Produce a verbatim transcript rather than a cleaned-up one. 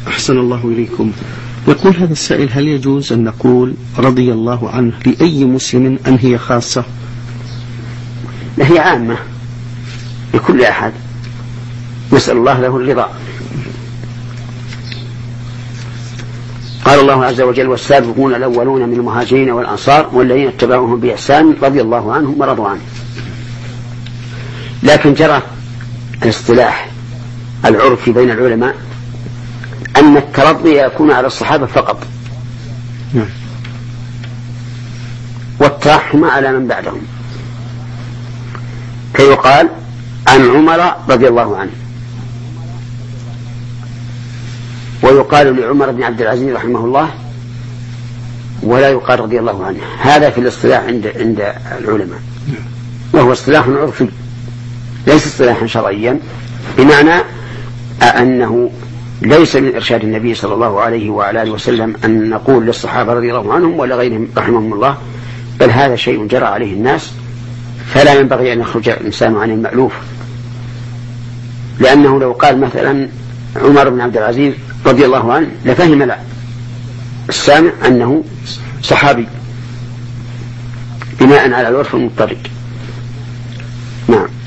أحسن الله إليكم. يقول هذا السائل: هل يجوز أن نقول رضي الله عنه لأي مسلم أم هي خاصة؟ هي عامة لكل أحد، نسأل الله له الرضا. قال الله عز وجل: والسابقون الأولون من المهاجرين والأنصار والذين اتبعوهم بإحسان رضي الله عنهم ورضوا عنه. لكن جرى الاصطلاح العرفي بين العلماء أن الترضي يكون على الصحابة فقط، والترحم على من بعدهم، كي يقال عن عمر رضي الله عنه، ويقال لعمر بن عبد العزيز رحمه الله، ولا يقال رضي الله عنه. هذا في الاصطلاح عند عند العلماء، وهو اصطلاح عرفي ليس اصطلاحا شرعيا، بمعنى أنه ليس من إرشاد النبي صلى الله عليه وعلى آله وسلم أن نقول للصحابة رضي الله عنهم ولا غيرهم رحمهم الله، بل هذا شيء جرى عليه الناس، فلا ينبغي أن يخرج الإنسان عن المألوف. لأنه لو قال مثلا عمر بن عبد العزيز رضي الله عنه لفهم لا السامع أنه صحابي بناء على العرف المضطرد. نعم.